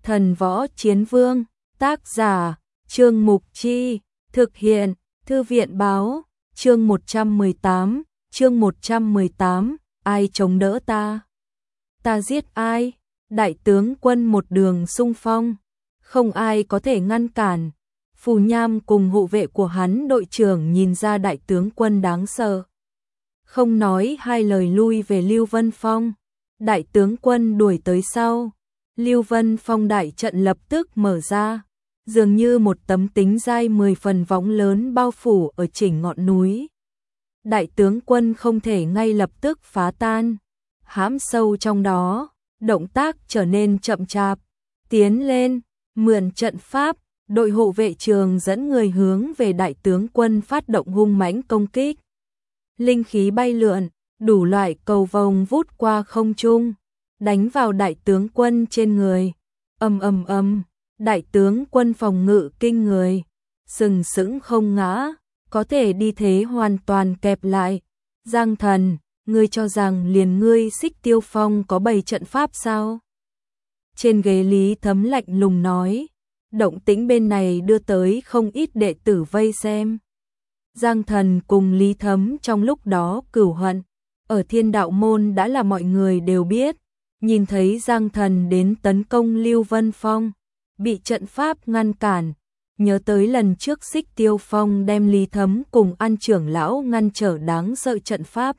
Thần võ chiến vương, tác giả, Trương Mục Chi, thực hiện, Thư viện báo, chương 118, ai chống đỡ ta? Ta giết ai? Đại tướng quân một đường xung phong, không ai có thể ngăn cản. Phù Nham cùng hộ vệ của hắn đội trưởng nhìn ra đại tướng quân đáng sợ. Không nói hai lời lui về Lưu Vân Phong. Đại tướng quân đuổi tới sau. Lưu Vân Phong đại trận lập tức mở ra. Dường như một tấm tính dai 10 phần võng lớn bao phủ ở chỉnh ngọn núi. Đại tướng quân không thể ngay lập tức phá tan. Hãm sâu trong đó, động tác trở nên chậm chạp. Tiến lên, mượn trận pháp. Đội hộ vệ trường dẫn người hướng về đại tướng quân phát động hung mãnh công kích. Linh khí bay lượn, đủ loại cầu vồng vút qua không trung, đánh vào đại tướng quân trên người. Ầm ầm ầm, đại tướng quân phòng ngự kinh người, sừng sững không ngã, có thể đi thế hoàn toàn kẹp lại. Giang Thần, ngươi cho rằng liền ngươi Xích Tiêu Phong có bày trận pháp sao? Trên ghế Lý Thấm lạnh lùng nói. Động tĩnh bên này đưa tới không ít đệ tử vây xem. Giang Thần cùng Lý Thấm trong lúc đó cửu hận, ở Thiên Đạo Môn đã là mọi người đều biết. Nhìn thấy Giang Thần đến tấn công Lưu Vân Phong, bị trận pháp ngăn cản, nhớ tới lần trước Xích Tiêu Phong đem Lý Thấm cùng An trưởng lão ngăn trở đáng sợ trận pháp.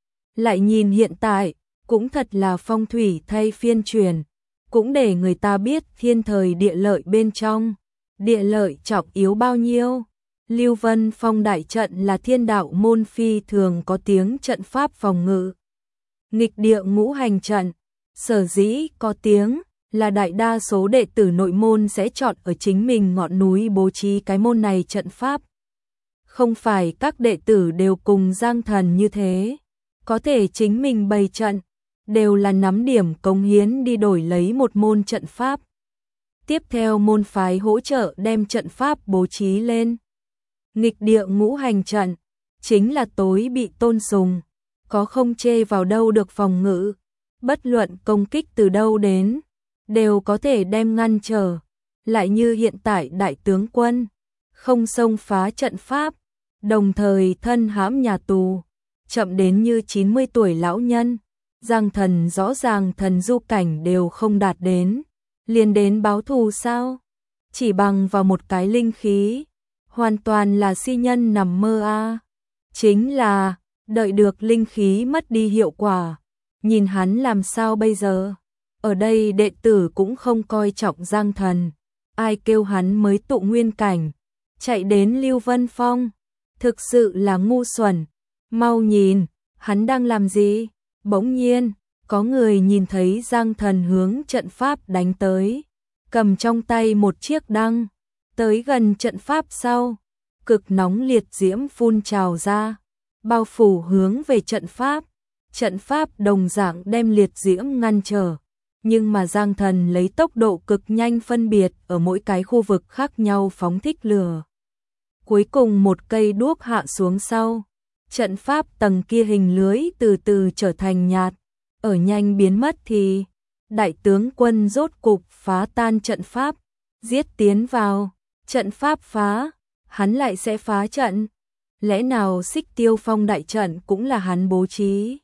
Lại nhìn hiện tại, cũng thật là phong thủy thay phiên truyền. Cũng để người ta biết thiên thời địa lợi bên trong, địa lợi trọng yếu bao nhiêu. Lưu Vân Phong đại trận là Thiên Đạo Môn phi thường có tiếng trận pháp phòng ngự. Nghịch địa ngũ hành trận, sở dĩ có tiếng là đại đa số đệ tử nội môn sẽ chọn ở chính mình ngọn núi bố trí cái môn này trận pháp. Không phải các đệ tử đều cùng Giang Thần như thế, có thể chính mình bày trận. Đều là nắm điểm cống hiến đi đổi lấy một môn trận pháp. Tiếp theo môn phái hỗ trợ đem trận pháp bố trí lên. Nghịch địa ngũ hành trận, chính là tối bị tôn sùng, có không chê vào đâu được phòng ngự, bất luận công kích từ đâu đến, đều có thể đem ngăn trở. Lại như hiện tại đại tướng quân, không xông phá trận pháp, đồng thời thân hãm nhà tù, chậm đến như 90 tuổi lão nhân. Giang Thần rõ ràng thần du cảnh đều không đạt đến, liền đến báo thù sao? Chỉ bằng vào một cái linh khí, hoàn toàn là si nhân nằm mơ a. Chính là, đợi được linh khí mất đi hiệu quả, nhìn hắn làm sao bây giờ? Ở đây đệ tử cũng không coi trọng Giang Thần, ai kêu hắn mới tụ nguyên cảnh, chạy đến Lưu Vân Phong, thực sự là ngu xuẩn. Mau nhìn, hắn đang làm gì? Bỗng nhiên, có người nhìn thấy Giang Thần hướng trận pháp đánh tới, cầm trong tay một chiếc đăng, tới gần trận pháp sau, cực nóng liệt diễm phun trào ra, bao phủ hướng về trận pháp. Trận pháp đồng dạng đem liệt diễm ngăn trở, nhưng mà Giang Thần lấy tốc độ cực nhanh phân biệt ở mỗi cái khu vực khác nhau phóng thích lửa. Cuối cùng một cây đuốc hạ xuống sau. Trận pháp tầng kia hình lưới từ từ trở thành nhạt, ở nhanh biến mất thì đại tướng quân rốt cục phá tan trận pháp, giết tiến vào, trận pháp phá, hắn lại sẽ phá trận. Lẽ nào Xích Tiêu Phong đại trận cũng là hắn bố trí?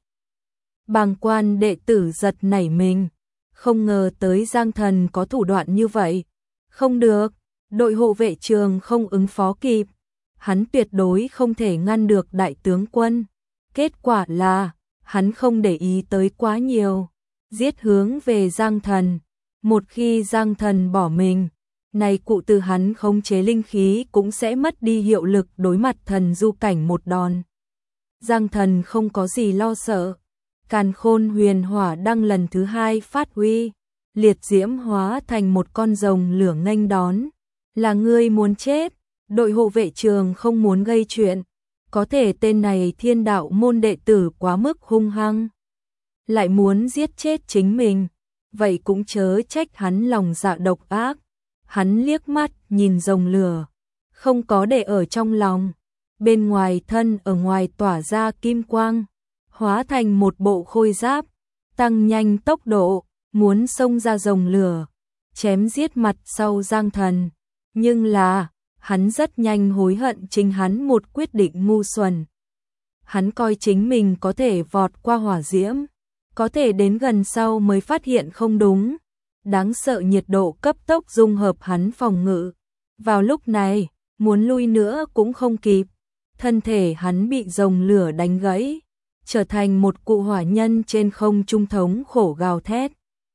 Bàng quan đệ tử giật nảy mình, không ngờ tới Giang Thần có thủ đoạn như vậy. Không được, đội hộ vệ trường không ứng phó kịp. Hắn tuyệt đối không thể ngăn được đại tướng quân. Kết quả là, hắn không để ý tới quá nhiều, giết hướng về Giang Thần. Một khi Giang Thần bỏ mình, này cụ từ hắn khống chế linh khí cũng sẽ mất đi hiệu lực đối mặt thần du cảnh một đòn. Giang Thần không có gì lo sợ. Càn Khôn Huyền Hỏa đăng lần thứ 2 phát huy, liệt diễm hóa thành một con rồng lửa nghênh đón. Là ngươi muốn chết? Đội hộ vệ trường không muốn gây chuyện, có thể tên này Thiên Đạo Môn đệ tử quá mức hung hăng, lại muốn giết chết chính mình, vậy cũng chớ trách hắn lòng dạ độc ác. Hắn liếc mắt nhìn rồng lửa, không có để ở trong lòng, bên ngoài thân ở ngoài tỏa ra kim quang, hóa thành một bộ khôi giáp, tăng nhanh tốc độ, muốn xông ra rồng lửa. chém giết mặt sau Giang Thần. Nhưng là, hắn rất nhanh hối hận chính hắn một quyết định ngu xuẩn. Hắn coi chính mình có thể vọt qua hỏa diễm, có thể đến gần sau mới phát hiện không đúng. Đáng sợ nhiệt độ cấp tốc dung hợp hắn phòng ngự. Vào lúc này, muốn lui nữa cũng không kịp. Thân thể hắn bị dòng lửa đánh gãy, trở thành một cụ hỏa nhân trên không trung thống khổ gào thét.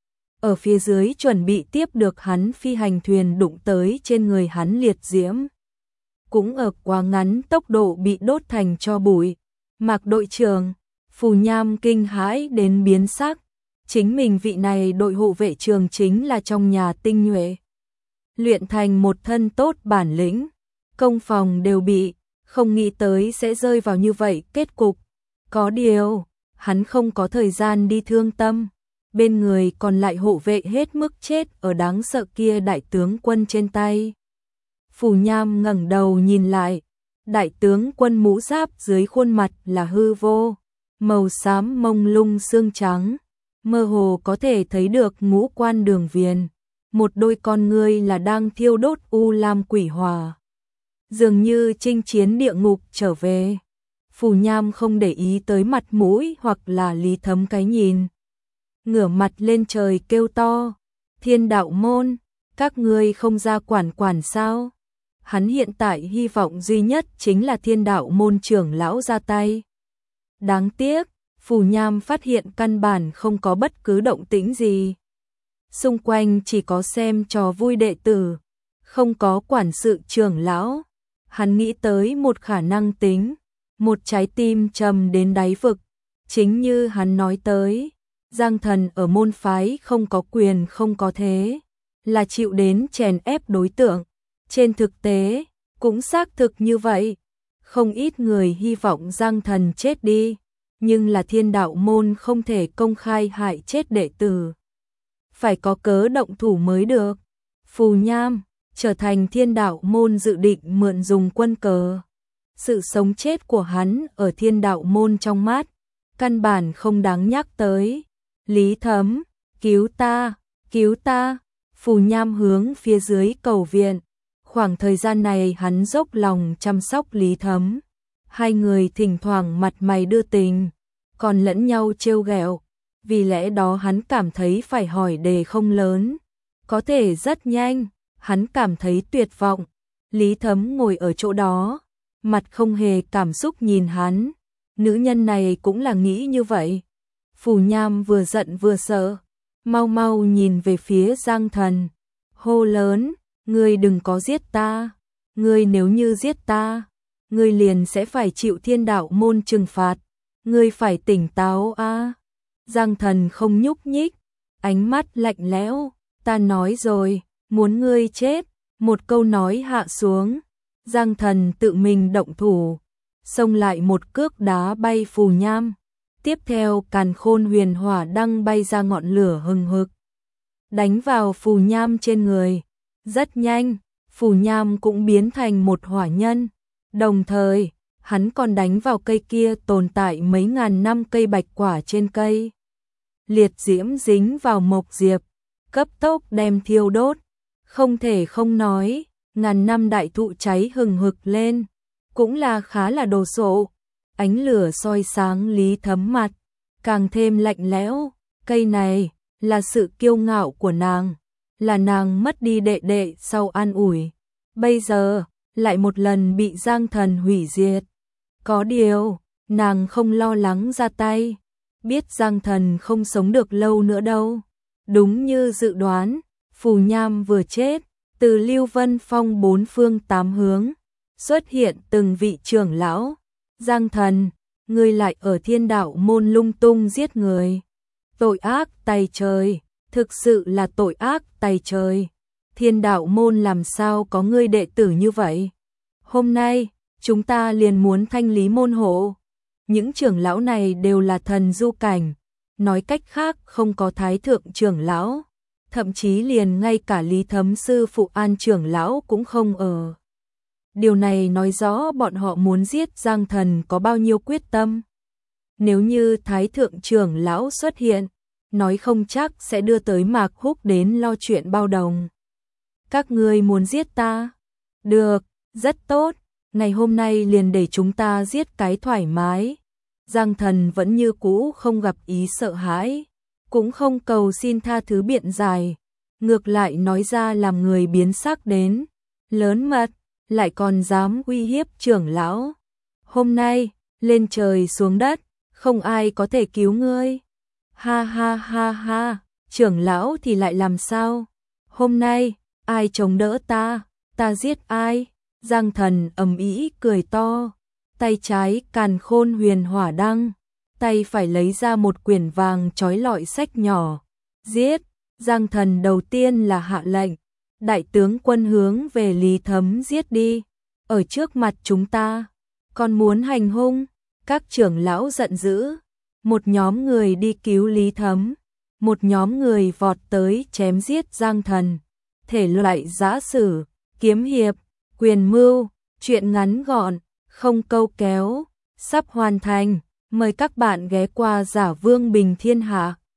Ở phía dưới chuẩn bị tiếp được hắn phi hành thuyền đụng tới trên người hắn liệt diễm. Cũng ở quá ngắn tốc độ bị đốt thành tro bụi. Mạc đội trưởng, Phù Nham kinh hãi đến biến sắc. Chính mình vị này đội hộ vệ trường chính là trong nhà tinh nhuệ. Luyện thành một thân tốt bản lĩnh, công phòng đều bị, không nghĩ tới sẽ rơi vào như vậy kết cục. Có điều, hắn không có thời gian đi thương tâm. Bên người còn lại hộ vệ hết mức chết ở đáng sợ kia đại tướng quân trên tay. Phù Nham ngẩng đầu nhìn lại, đại tướng quân mũ giáp dưới khuôn mặt là hư vô, màu xám mông lung xương trắng, mơ hồ có thể thấy được ngũ quan đường viền, một đôi con ngươi là đang thiêu đốt u lam quỷ hỏa, dường như chinh chiến địa ngục trở về. Phù Nham không để ý tới mặt mũi hoặc là Lý Thấm cái nhìn, ngửa mặt lên trời kêu to, Thiên Đạo môn, các ngươi không ra quản sao? Hắn hiện tại hy vọng duy nhất chính là Thiên Đạo môn trưởng lão ra tay. Đáng tiếc, Phù Nham phát hiện căn bản không có bất cứ động tĩnh gì. Xung quanh chỉ có xem trò vui đệ tử, không có quản sự trưởng lão. Hắn nghĩ tới một khả năng tính, một trái tim trầm đến đáy vực. Chính như hắn nói tới, Giang Thần ở môn phái không có quyền không có thế, là chịu đến chèn ép đối tượng. Trên thực tế, cũng xác thực như vậy. Không ít người hy vọng Giang Thần chết đi, nhưng là Thiên Đạo môn không thể công khai hại chết đệ tử. Phải có cớ động thủ mới được. Phù Nham trở thành Thiên Đạo môn dự định mượn dùng quân cờ. Sự sống chết của hắn ở Thiên Đạo môn trong mắt, căn bản không đáng nhắc tới. Lý Thấm, cứu ta, cứu ta. Phù Nham hướng phía dưới cầu viện. Khoảng thời gian này hắn dốc lòng chăm sóc Lý Thấm. Hai người thỉnh thoảng mặt mày đưa tình, còn lẫn nhau trêu ghẹo. Vì lẽ đó hắn cảm thấy phải hỏi đề không lớn. Có thể rất nhanh, hắn cảm thấy tuyệt vọng. Lý Thấm ngồi ở chỗ đó, mặt không hề cảm xúc nhìn hắn. Nữ nhân này cũng là nghĩ như vậy. Phù Nham vừa giận vừa sợ, mau mau nhìn về phía Giang Thần, hô lớn, ngươi đừng có giết ta, ngươi nếu như giết ta, ngươi liền sẽ phải chịu Thiên Đạo môn trừng phạt, ngươi phải tỉnh táo a. Giang Thần không nhúc nhích, ánh mắt lạnh lẽo, ta nói rồi, muốn ngươi chết. Một câu nói hạ xuống, Giang Thần tự mình động thủ, xông lại một cước đá bay Phù Nham. Tiếp theo càn khôn huyền hỏa đăng bay ra ngọn lửa hừng hực, đánh vào Phù Nham trên người. Rất nhanh, Phù Nham cũng biến thành một hỏa nhân. Đồng thời, hắn còn đánh vào cây kia tồn tại mấy ngàn năm cây bạch quả trên cây. Liệt diễm dính vào mộc diệp, cấp tốc đem thiêu đốt. Không thể không nói, ngàn năm đại thụ cháy hừng hực lên, cũng là khá là đồ sộ. Ánh lửa soi sáng Lý Thấm mặt, càng thêm lạnh lẽo. Cây này là sự kiêu ngạo của nàng, là nàng mất đi đệ đệ sau an ủi. Bây giờ, lại một lần bị Giang Thần hủy diệt. Có điều, nàng không lo lắng ra tay, biết Giang Thần không sống được lâu nữa đâu. Đúng như dự đoán, Phù Nham vừa chết, từ Lưu Vân Phong bốn phương tám hướng xuất hiện từng vị trưởng lão. Giang Thần, ngươi lại ở Thiên Đạo môn lung tung giết người. Tội ác tày trời, thực sự là tội ác tày trời. Thiên Đạo môn làm sao có ngươi đệ tử như vậy? Hôm nay, chúng ta liền muốn thanh lý môn hộ. Những trưởng lão này đều là thần du cảnh, nói cách khác không có thái thượng trưởng lão, thậm chí liền ngay cả Lý Thấm sư phụ An trưởng lão cũng không ở. Điều này nói rõ bọn họ muốn giết Giang Thần có bao nhiêu quyết tâm. Nếu như thái thượng trưởng lão xuất hiện, nói không chắc sẽ đưa tới Mạc Húc đến lo chuyện bao đồng. Các ngươi muốn giết ta? Được, rất tốt, ngày hôm nay liền để chúng ta giết cái thoải mái. Giang Thần vẫn như cũ không gặp ý sợ hãi, cũng không cầu xin tha thứ biện giải, ngược lại nói ra làm người biến sắc đến, lớn mật, lại còn dám uy hiếp trưởng lão. Hôm nay, lên trời xuống đất, không ai có thể cứu ngươi. Ha ha ha ha, trưởng lão thì lại làm sao? Hôm nay, ai chống đỡ ta giết ai? Giang Thần ầm ĩ cười to, tay trái càn khôn huyền hỏa đăng, tay phải lấy ra một quyển vàng trói lọi sách nhỏ. Giết! Giang Thần đầu tiên là hạ lệnh, đại tướng quân hướng về Lý Thấm giết đi, ở trước mặt chúng ta, còn muốn hành hung. Các trưởng lão giận dữ, một nhóm người đi cứu Lý Thấm, một nhóm người vọt tới chém giết Giang Thần. Thể loại giã sử, kiếm hiệp, quyền mưu, truyện ngắn gọn, không câu kéo, sắp hoàn thành. Mời các bạn ghé qua Giả Vương Bình Thiên Hạ.